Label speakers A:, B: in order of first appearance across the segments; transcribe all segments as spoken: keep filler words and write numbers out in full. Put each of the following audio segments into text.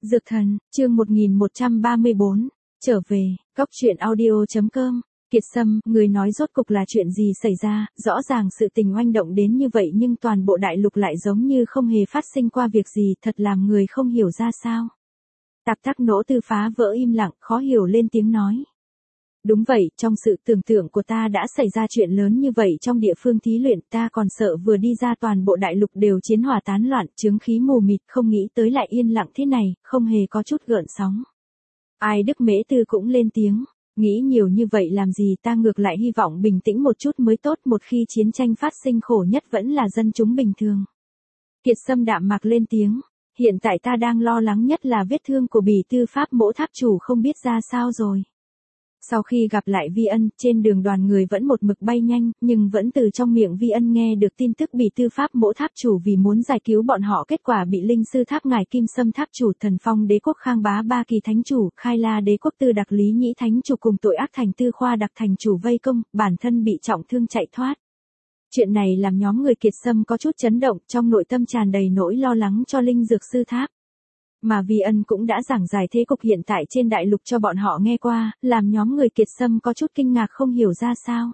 A: Dược thần, chương một nghìn một trăm ba mươi bốn, trở về, cóc truyện audio.com, Kiệt Sâm, người nói rốt cục là chuyện gì xảy ra, rõ ràng sự tình oanh động đến như vậy nhưng toàn bộ đại lục lại giống như không hề phát sinh qua việc gì, thật làm người không hiểu ra sao. Tạp Tắc Nỗ Tư phá vỡ im lặng, khó hiểu lên tiếng nói. Đúng vậy, trong sự tưởng tượng của ta đã xảy ra chuyện lớn như vậy trong địa phương thí luyện, ta còn sợ vừa đi ra toàn bộ đại lục đều chiến hỏa tán loạn, chứng khí mù mịt, không nghĩ tới lại yên lặng thế này, không hề có chút gợn sóng. Ai Đức Mễ Tư cũng lên tiếng, nghĩ nhiều như vậy làm gì, ta ngược lại hy vọng bình tĩnh một chút mới tốt, một khi chiến tranh phát sinh khổ nhất vẫn là dân chúng bình thường. Kiệt Sâm đạm mạc lên tiếng, hiện tại ta đang lo lắng nhất là vết thương của Bỉ Tư Pháp Mỗ Tháp chủ không biết ra sao rồi. Sau khi gặp lại Vi Ân, trên đường đoàn người vẫn một mực bay nhanh, nhưng vẫn từ trong miệng Vi Ân nghe được tin tức Bỉ Tư Pháp Mỗ Tháp chủ vì muốn giải cứu bọn họ kết quả bị Linh Sư Tháp Ngài Kim Sâm Tháp chủ, Thần Phong Đế Quốc Khang Bá Ba Kỳ Thánh chủ, Khai La Đế Quốc Tư Đặc Lý Nhĩ Thánh chủ cùng tội ác thành Tư Khoa Đặc Thành chủ vây công, bản thân bị trọng thương chạy thoát. Chuyện này làm nhóm người Kiệt Sâm có chút chấn động, trong nội tâm tràn đầy nỗi lo lắng cho Linh Dược Sư Tháp. Mà Vi Ân cũng đã giảng giải thế cục hiện tại trên đại lục cho bọn họ nghe qua, làm nhóm người Kiệt Sâm có chút kinh ngạc không hiểu ra sao.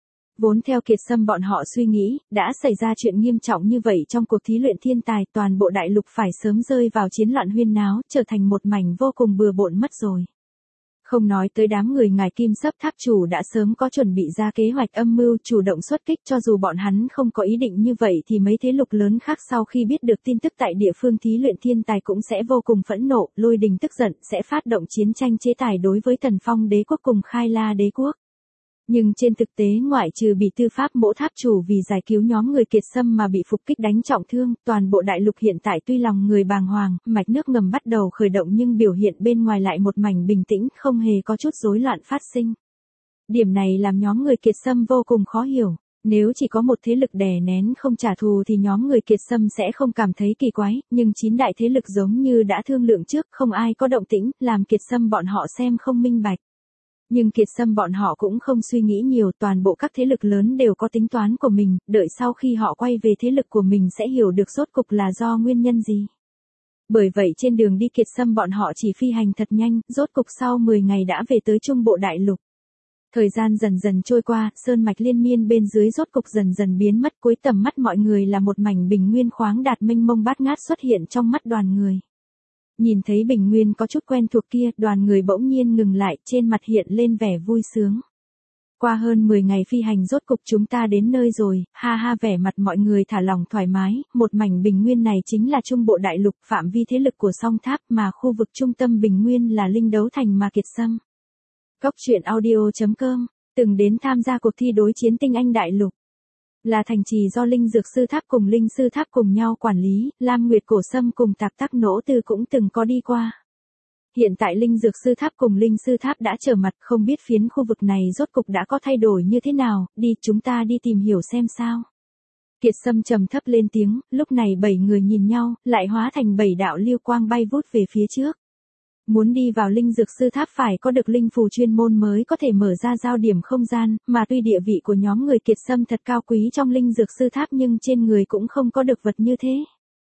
A: Vốn theo Kiệt Sâm bọn họ suy nghĩ, đã xảy ra chuyện nghiêm trọng như vậy trong cuộc thí luyện thiên tài, toàn bộ đại lục phải sớm rơi vào chiến loạn huyên náo, trở thành một mảnh vô cùng bừa bộn mất rồi. Không nói tới đám người Ngài Kim Sấp Tháp chủ đã sớm có chuẩn bị ra kế hoạch âm mưu chủ động xuất kích, cho dù bọn hắn không có ý định như vậy thì mấy thế lực lớn khác sau khi biết được tin tức tại địa phương thí luyện thiên tài cũng sẽ vô cùng phẫn nộ, Lôi Đình tức giận sẽ phát động chiến tranh chế tài đối với Thần Phong Đế Quốc cùng Khai La Đế Quốc. Nhưng trên thực tế ngoại trừ Bỉ Tư Pháp Mỗ Tháp chủ vì giải cứu nhóm người Kiệt Sâm mà bị phục kích đánh trọng thương, toàn bộ đại lục hiện tại tuy lòng người bàng hoàng, mạch nước ngầm bắt đầu khởi động nhưng biểu hiện bên ngoài lại một mảnh bình tĩnh, không hề có chút rối loạn phát sinh. Điểm này làm nhóm người Kiệt Sâm vô cùng khó hiểu. Nếu chỉ có một thế lực đè nén không trả thù thì nhóm người Kiệt Sâm sẽ không cảm thấy kỳ quái, nhưng chín đại thế lực giống như đã thương lượng trước, không ai có động tĩnh, làm Kiệt Sâm bọn họ xem không minh bạch. Nhưng Kiệt Sâm bọn họ cũng không suy nghĩ nhiều, toàn bộ các thế lực lớn đều có tính toán của mình, đợi sau khi họ quay về thế lực của mình sẽ hiểu được rốt cục là do nguyên nhân gì. Bởi vậy trên đường đi Kiệt Sâm bọn họ chỉ phi hành thật nhanh, rốt cục sau mười ngày đã về tới trung bộ đại lục. Thời gian dần dần trôi qua, sơn mạch liên miên bên dưới rốt cục dần dần biến mất, cuối tầm mắt mọi người là một mảnh bình nguyên khoáng đạt mênh mông bát ngát xuất hiện trong mắt đoàn người. Nhìn thấy bình nguyên có chút quen thuộc kia, đoàn người bỗng nhiên ngừng lại, trên mặt hiện lên vẻ vui sướng. Qua hơn mười ngày phi hành rốt cục chúng ta đến nơi rồi, ha ha, vẻ mặt mọi người thả lỏng thoải mái, một mảnh bình nguyên này chính là trung bộ đại lục, phạm vi thế lực của Song Tháp, mà khu vực trung tâm bình nguyên là Linh Đấu Thành mà Kiệt Sâm. Cóc truyện audio.com, từng đến tham gia cuộc thi đối chiến tinh anh đại lục. Là thành trì do Linh Dược Sư Tháp cùng Linh Sư Tháp cùng nhau quản lý, Lam Nguyệt Cổ Sâm cùng Tạp Tắc Nỗ Tư cũng từng có đi qua. Hiện tại Linh Dược Sư Tháp cùng Linh Sư Tháp đã trở mặt, không biết phiến khu vực này rốt cục đã có thay đổi như thế nào, đi chúng ta đi tìm hiểu xem sao. Kiệt Sâm trầm thấp lên tiếng, lúc này bảy người nhìn nhau, lại hóa thành bảy đạo lưu quang bay vút về phía trước. Muốn đi vào Linh Dược Sư Tháp phải có được linh phù chuyên môn mới có thể mở ra giao điểm không gian, mà tuy địa vị của nhóm người Kiệt Sâm thật cao quý trong Linh Dược Sư Tháp nhưng trên người cũng không có được vật như thế.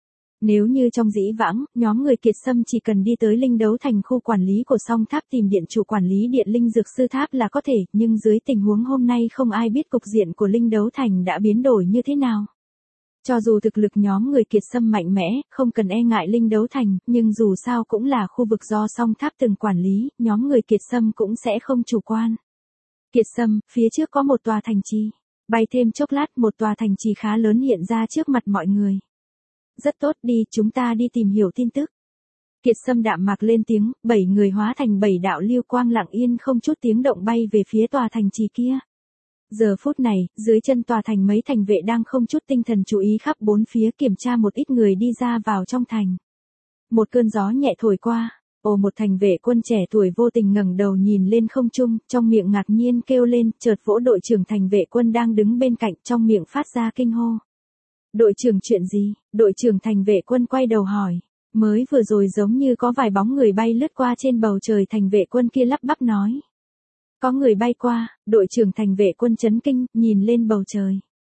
A: Nếu như trong dĩ vãng, nhóm người Kiệt Sâm chỉ cần đi tới Linh Đấu Thành khu quản lý của Song Tháp tìm điện chủ quản lý điện Linh Dược Sư Tháp là có thể, nhưng dưới tình huống hôm nay không ai biết cục diện của Linh Đấu Thành đã biến đổi như thế nào. Cho dù thực lực nhóm người Kiệt Sâm mạnh mẽ, không cần e ngại Linh Đấu Thành, nhưng dù sao cũng là khu vực do Song Tháp từng quản lý, nhóm người Kiệt Sâm cũng sẽ không chủ quan. Kiệt Sâm, phía trước có một tòa thành trì. Bay thêm chốc lát một tòa thành trì khá lớn hiện ra trước mặt mọi người. Rất tốt, đi, chúng ta đi tìm hiểu tin tức. Kiệt Sâm đạm mạc lên tiếng, bảy người hóa thành bảy đạo lưu quang lặng yên không chút tiếng động bay về phía tòa thành trì kia. Giờ phút này, dưới chân tòa thành mấy thành vệ đang không chút tinh thần chú ý khắp bốn phía kiểm tra một ít người đi ra vào trong thành. Một cơn gió nhẹ thổi qua, ồ, một thành vệ quân trẻ tuổi vô tình ngẩng đầu nhìn lên không trung, trong miệng ngạc nhiên kêu lên, chợt vỗ đội trưởng thành vệ quân đang đứng bên cạnh, trong miệng phát ra kinh hô. Đội trưởng, chuyện gì? Đội trưởng thành vệ quân quay đầu hỏi. Mới vừa rồi giống như có vài bóng người bay lướt qua trên bầu trời, thành vệ quân kia lắp bắp nói. Có người bay qua, đội trưởng thành vệ quân chấn kinh, nhìn lên bầu trời.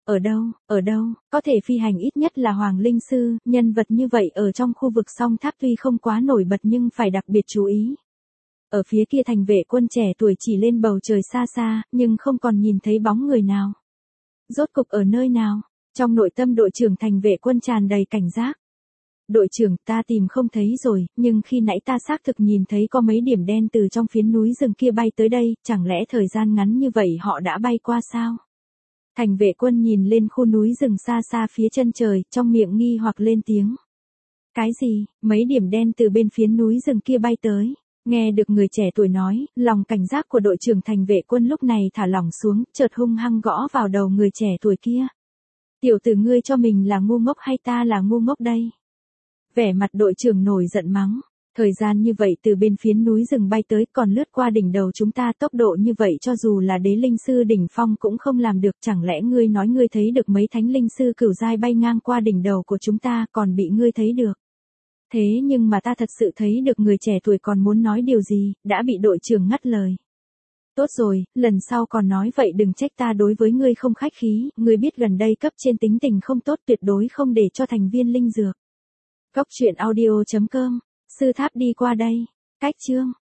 A: Ở đâu, ở đâu, có thể phi hành ít nhất là Hoàng Linh Sư, nhân vật như vậy ở trong khu vực song tháp tuy không quá nổi bật nhưng phải đặc biệt chú ý. Ở phía kia thành vệ quân trẻ tuổi chỉ lên bầu trời xa xa, nhưng không còn nhìn thấy bóng người nào. Rốt cục ở nơi nào? Trong nội tâm đội trưởng thành vệ quân tràn đầy cảnh giác. Đội trưởng, ta tìm không thấy rồi, nhưng khi nãy ta xác thực nhìn thấy có mấy điểm đen từ trong phiến núi rừng kia bay tới đây, chẳng lẽ thời gian ngắn như vậy họ đã bay qua sao? Thành vệ quân nhìn lên khu núi rừng xa xa phía chân trời, trong miệng nghi hoặc lên tiếng. Cái gì, mấy điểm đen từ bên phiến núi rừng kia bay tới? Nghe được người trẻ tuổi nói, lòng cảnh giác của đội trưởng thành vệ quân lúc này thả lỏng xuống, chợt hung hăng gõ vào đầu người trẻ tuổi kia. Tiểu tử ngươi cho mình là ngu ngốc hay ta là ngu ngốc đây? Vẻ mặt đội trưởng nổi giận mắng. Thời gian như vậy từ bên phiến núi rừng bay tới còn lướt qua đỉnh đầu chúng ta tốc độ như vậy cho dù là đế linh sư đỉnh phong cũng không làm được. Chẳng lẽ ngươi nói ngươi thấy được mấy thánh linh sư cửu giai bay ngang qua đỉnh đầu của chúng ta còn bị ngươi thấy được? Thế nhưng mà ta thật sự thấy được. Người trẻ tuổi còn muốn nói điều gì, đã bị đội trưởng ngắt lời. Tốt rồi, lần sau còn nói vậy đừng trách ta đối với ngươi không khách khí, ngươi biết gần đây cấp trên tính tình không tốt tuyệt đối không để cho thành viên linh dược. Góc truyện audio chấm com, sư tháp đi qua đây. Cách chương